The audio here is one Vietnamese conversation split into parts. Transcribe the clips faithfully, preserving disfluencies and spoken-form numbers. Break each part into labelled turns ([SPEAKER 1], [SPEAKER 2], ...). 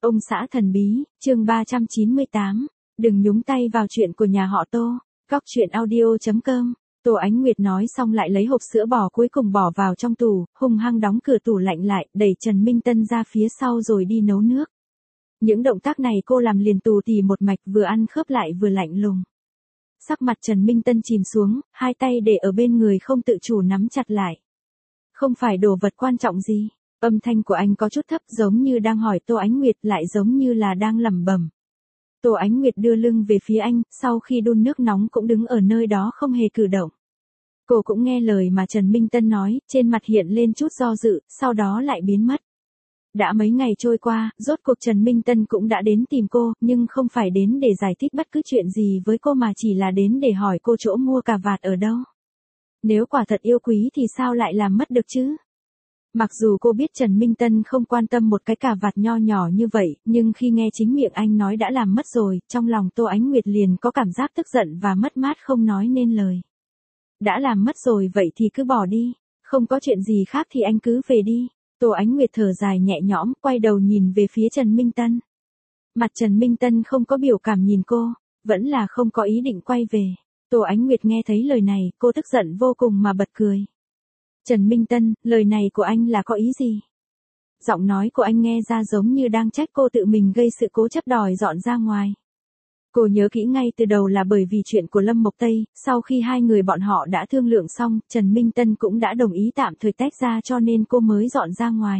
[SPEAKER 1] Ông xã thần bí, chương ba trăm chín mươi tám. Đừng nhúng tay vào chuyện của nhà họ Tô. Góc truyện audio chấm com. Tô Ánh Nguyệt nói xong lại lấy hộp sữa bò cuối cùng bỏ vào trong tủ, hung hăng đóng cửa tủ lạnh lại, đẩy Trần Minh Tân ra phía sau rồi đi nấu nước. Những động tác này cô làm liền tù tì một mạch, vừa ăn khớp lại vừa lạnh lùng. Sắc mặt Trần Minh Tân chìm xuống, hai tay để ở bên người không tự chủ nắm chặt lại. Không phải đồ vật quan trọng gì. Âm thanh của anh có chút thấp, giống như đang hỏi Tô Ánh Nguyệt, lại giống như là đang lẩm bẩm. Tô Ánh Nguyệt đưa lưng về phía anh, sau khi đun nước nóng cũng đứng ở nơi đó không hề cử động. Cô cũng nghe lời mà Trần Minh Tân nói, trên mặt hiện lên chút do dự, sau đó lại biến mất. Đã mấy ngày trôi qua, rốt cuộc Trần Minh Tân cũng đã đến tìm cô, nhưng không phải đến để giải thích bất cứ chuyện gì với cô mà chỉ là đến để hỏi cô chỗ mua cà vạt ở đâu. Nếu quả thật yêu quý thì sao lại làm mất được chứ? Mặc dù cô biết Trần Minh Tân không quan tâm một cái cà vạt nho nhỏ như vậy, nhưng khi nghe chính miệng anh nói đã làm mất rồi, trong lòng Tô Ánh Nguyệt liền có cảm giác tức giận và mất mát không nói nên lời. Đã làm mất rồi vậy thì cứ bỏ đi, không có chuyện gì khác thì anh cứ về đi. Tô Ánh Nguyệt thở dài nhẹ nhõm, quay đầu nhìn về phía Trần Minh Tân. Mặt Trần Minh Tân không có biểu cảm nhìn cô, vẫn là không có ý định quay về. Tô Ánh Nguyệt nghe thấy lời này, cô tức giận vô cùng mà bật cười. Trần Minh Tân, lời này của anh là có ý gì? Giọng nói của anh nghe ra giống như đang trách cô tự mình gây sự cố chấp đòi dọn ra ngoài. Cô nhớ kỹ ngay từ đầu là bởi vì chuyện của Lâm Mộc Tây, sau khi hai người bọn họ đã thương lượng xong, Trần Minh Tân cũng đã đồng ý tạm thời tách ra cho nên cô mới dọn ra ngoài.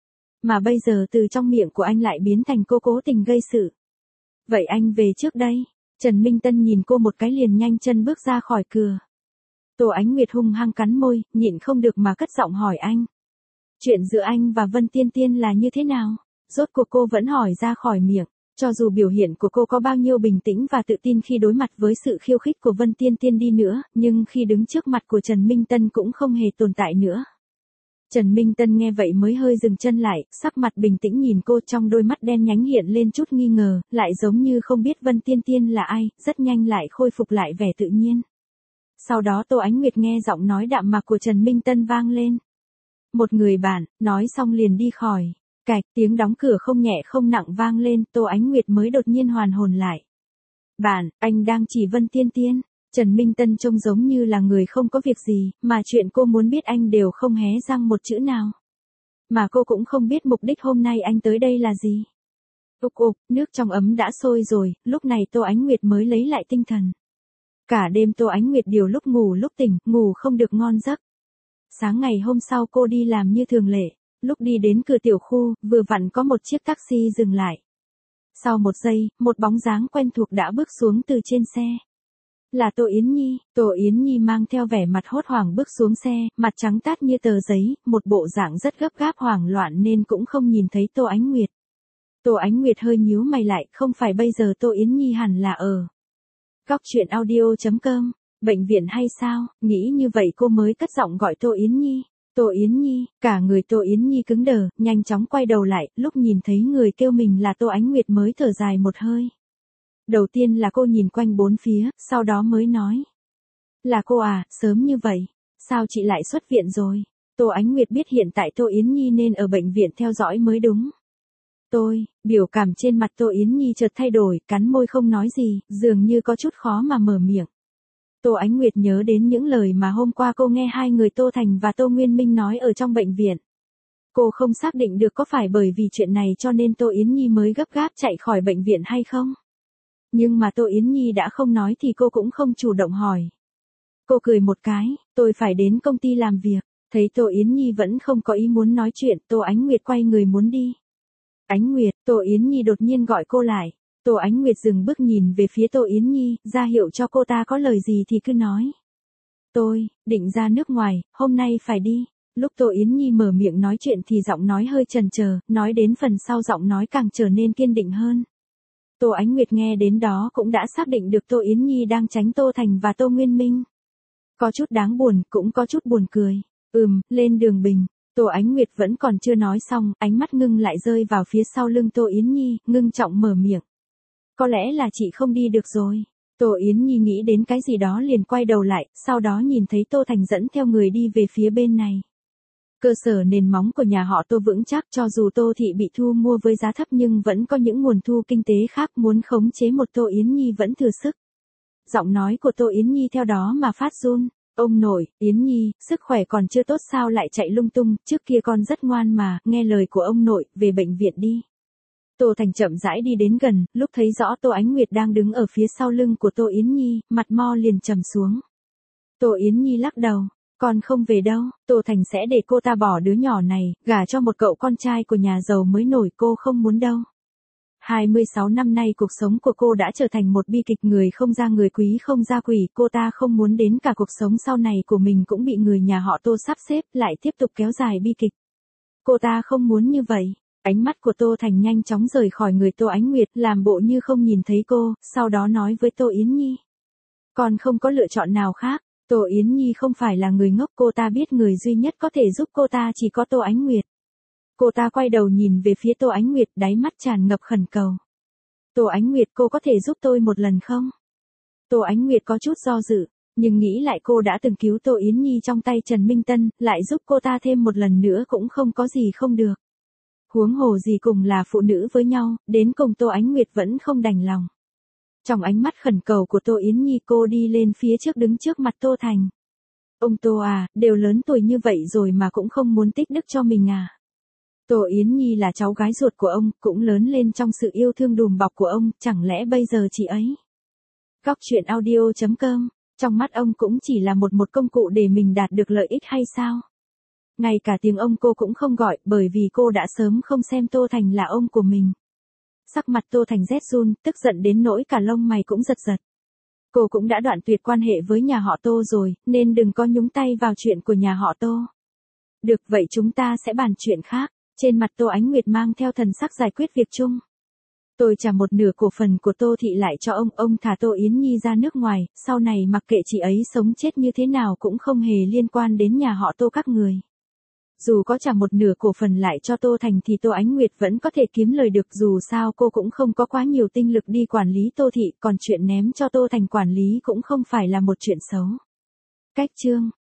[SPEAKER 1] Mà bây giờ từ trong miệng của anh lại biến thành cô cố tình gây sự. Vậy anh về trước đây. Trần Minh Tân nhìn cô một cái liền nhanh chân bước ra khỏi cửa. Tô Ánh Nguyệt hung hăng cắn môi, nhịn không được mà cất giọng hỏi anh. Chuyện giữa anh và Vân Tiên Tiên là như thế nào? Rốt cuộc cô vẫn hỏi ra khỏi miệng. Cho dù biểu hiện của cô có bao nhiêu bình tĩnh và tự tin khi đối mặt với sự khiêu khích của Vân Tiên Tiên đi nữa, nhưng khi đứng trước mặt của Trần Minh Tân cũng không hề tồn tại nữa. Trần Minh Tân nghe vậy mới hơi dừng chân lại, sắc mặt bình tĩnh nhìn cô, trong đôi mắt đen nhánh hiện lên chút nghi ngờ, lại giống như không biết Vân Tiên Tiên là ai, rất nhanh lại khôi phục lại vẻ tự nhiên. Sau đó Tô Ánh Nguyệt nghe giọng nói đạm mạc của Trần Minh Tân vang lên. Một người bạn, nói xong liền đi khỏi. Cạch, tiếng đóng cửa không nhẹ không nặng vang lên, Tô Ánh Nguyệt mới đột nhiên hoàn hồn lại. Bạn, anh đang chỉ Vân Tiên Tiên. Trần Minh Tân trông giống như là người không có việc gì, mà chuyện cô muốn biết anh đều không hé răng một chữ nào. Mà cô cũng không biết mục đích hôm nay anh tới đây là gì. Ục ục, nước trong ấm đã sôi rồi, lúc này Tô Ánh Nguyệt mới lấy lại tinh thần. Cả đêm Tô Ánh Nguyệt điều lúc ngủ lúc tỉnh, ngủ không được ngon giấc. Sáng ngày hôm sau cô đi làm như thường lệ. Lúc đi đến cửa tiểu khu, vừa vặn có một chiếc taxi dừng lại. Sau một giây, một bóng dáng quen thuộc đã bước xuống từ trên xe. Là Tô Yến Nhi. Tô Yến Nhi mang theo vẻ mặt hốt hoảng bước xuống xe, mặt trắng tát như tờ giấy, một bộ dạng rất gấp gáp hoảng loạn nên cũng không nhìn thấy Tô Ánh Nguyệt. Tô Ánh Nguyệt hơi nhíu mày lại, không phải bây giờ Tô Yến Nhi hẳn là ở góc truyện audio chấm com, bệnh viện hay sao? Nghĩ như vậy cô mới cất giọng gọi Tô Yến Nhi. Tô Yến Nhi, cả người Tô Yến Nhi cứng đờ, nhanh chóng quay đầu lại, lúc nhìn thấy người kêu mình là Tô Ánh Nguyệt mới thở dài một hơi. Đầu tiên là cô nhìn quanh bốn phía, sau đó mới nói. Là cô à, sớm như vậy, sao chị lại xuất viện rồi? Tô Ánh Nguyệt biết hiện tại Tô Yến Nhi nên ở bệnh viện theo dõi mới đúng. Tôi, biểu cảm trên mặt Tô Yến Nhi chợt thay đổi, cắn môi không nói gì, dường như có chút khó mà mở miệng. Tô Ánh Nguyệt nhớ đến những lời mà hôm qua cô nghe hai người Tô Thành và Tô Nguyên Minh nói ở trong bệnh viện. Cô không xác định được có phải bởi vì chuyện này cho nên Tô Yến Nhi mới gấp gáp chạy khỏi bệnh viện hay không. Nhưng mà Tô Yến Nhi đã không nói thì cô cũng không chủ động hỏi. Cô cười một cái, tôi phải đến công ty làm việc. Thấy Tô Yến Nhi vẫn không có ý muốn nói chuyện, Tô Ánh Nguyệt quay người muốn đi. Ánh Nguyệt, Tô Yến Nhi đột nhiên gọi cô lại. Tô Ánh Nguyệt dừng bước nhìn về phía Tô Yến Nhi, ra hiệu cho cô ta có lời gì thì cứ nói. Tôi, định ra nước ngoài, hôm nay phải đi. Lúc Tô Yến Nhi mở miệng nói chuyện thì giọng nói hơi chần chờ, nói đến phần sau giọng nói càng trở nên kiên định hơn. Tô Ánh Nguyệt nghe đến đó cũng đã xác định được Tô Yến Nhi đang tránh Tô Thành và Tô Nguyên Minh. Có chút đáng buồn, cũng có chút buồn cười. Ừm, lên đường Bình. Tô Ánh Nguyệt vẫn còn chưa nói xong, ánh mắt ngưng lại rơi vào phía sau lưng Tô Yến Nhi, ngưng trọng mở miệng. Có lẽ là chị không đi được rồi. Tô Yến Nhi nghĩ đến cái gì đó liền quay đầu lại, sau đó nhìn thấy Tô Thành dẫn theo người đi về phía bên này. Cơ sở nền móng của nhà họ Tô vững chắc, cho dù Tô thị bị thu mua với giá thấp nhưng vẫn có những nguồn thu kinh tế khác, muốn khống chế một Tô Yến Nhi vẫn thừa sức. Giọng nói của Tô Yến Nhi theo đó mà phát run. Ông nội, Yến Nhi, sức khỏe còn chưa tốt sao lại chạy lung tung, trước kia con rất ngoan mà, nghe lời của ông nội, về bệnh viện đi. Tô Thành chậm rãi đi đến gần, lúc thấy rõ Tô Ánh Nguyệt đang đứng ở phía sau lưng của Tô Yến Nhi, mặt mo liền trầm xuống. Tô Yến Nhi lắc đầu, con không về đâu, Tô Thành sẽ để cô ta bỏ đứa nhỏ này, gả cho một cậu con trai của nhà giàu mới nổi, cô không muốn đâu. hai mươi sáu năm nay cuộc sống của cô đã trở thành một bi kịch, người không ra người, quý không ra quỷ, cô ta không muốn đến cả cuộc sống sau này của mình cũng bị người nhà họ Tô sắp xếp lại tiếp tục kéo dài bi kịch. Cô ta không muốn như vậy. Ánh mắt của Tô Thành nhanh chóng rời khỏi người Tô Ánh Nguyệt, làm bộ như không nhìn thấy cô, sau đó nói với Tô Yến Nhi. Con không có lựa chọn nào khác. Tô Yến Nhi không phải là người ngốc, cô ta biết người duy nhất có thể giúp cô ta chỉ có Tô Ánh Nguyệt. Cô ta quay đầu nhìn về phía Tô Ánh Nguyệt, đáy mắt tràn ngập khẩn cầu. Tô Ánh Nguyệt, cô có thể giúp tôi một lần không? Tô Ánh Nguyệt có chút do dự, nhưng nghĩ lại cô đã từng cứu Tô Yến Nhi trong tay Trần Minh Tân, lại giúp cô ta thêm một lần nữa cũng không có gì không được. Huống hồ gì cùng là phụ nữ với nhau, đến cùng Tô Ánh Nguyệt vẫn không đành lòng. Trong ánh mắt khẩn cầu của Tô Yến Nhi, cô đi lên phía trước đứng trước mặt Tô Thành. Ông Tô à, đều lớn tuổi như vậy rồi mà cũng không muốn tích đức cho mình à? Tô Yến Nhi là cháu gái ruột của ông, cũng lớn lên trong sự yêu thương đùm bọc của ông, chẳng lẽ bây giờ chị ấy? Góc truyện audio chấm com, trong mắt ông cũng chỉ là một một công cụ để mình đạt được lợi ích hay sao? Ngay cả tiếng ông cô cũng không gọi, bởi vì cô đã sớm không xem Tô Thành là ông của mình. Sắc mặt Tô Thành rét run, tức giận đến nỗi cả lông mày cũng giật giật. Cô cũng đã đoạn tuyệt quan hệ với nhà họ Tô rồi, nên đừng có nhúng tay vào chuyện của nhà họ Tô. Được, vậy chúng ta sẽ bàn chuyện khác. Trên mặt Tô Ánh Nguyệt mang theo thần sắc giải quyết việc chung. Tôi trả một nửa cổ phần của Tô thị lại cho ông, ông thả Tô Yến Nhi ra nước ngoài, sau này mặc kệ chị ấy sống chết như thế nào cũng không hề liên quan đến nhà họ Tô các người. Dù có trả một nửa cổ phần lại cho Tô Thành thì Tô Ánh Nguyệt vẫn có thể kiếm lời được, dù sao cô cũng không có quá nhiều tinh lực đi quản lý Tô thị, còn chuyện ném cho Tô Thành quản lý cũng không phải là một chuyện xấu. Cách chương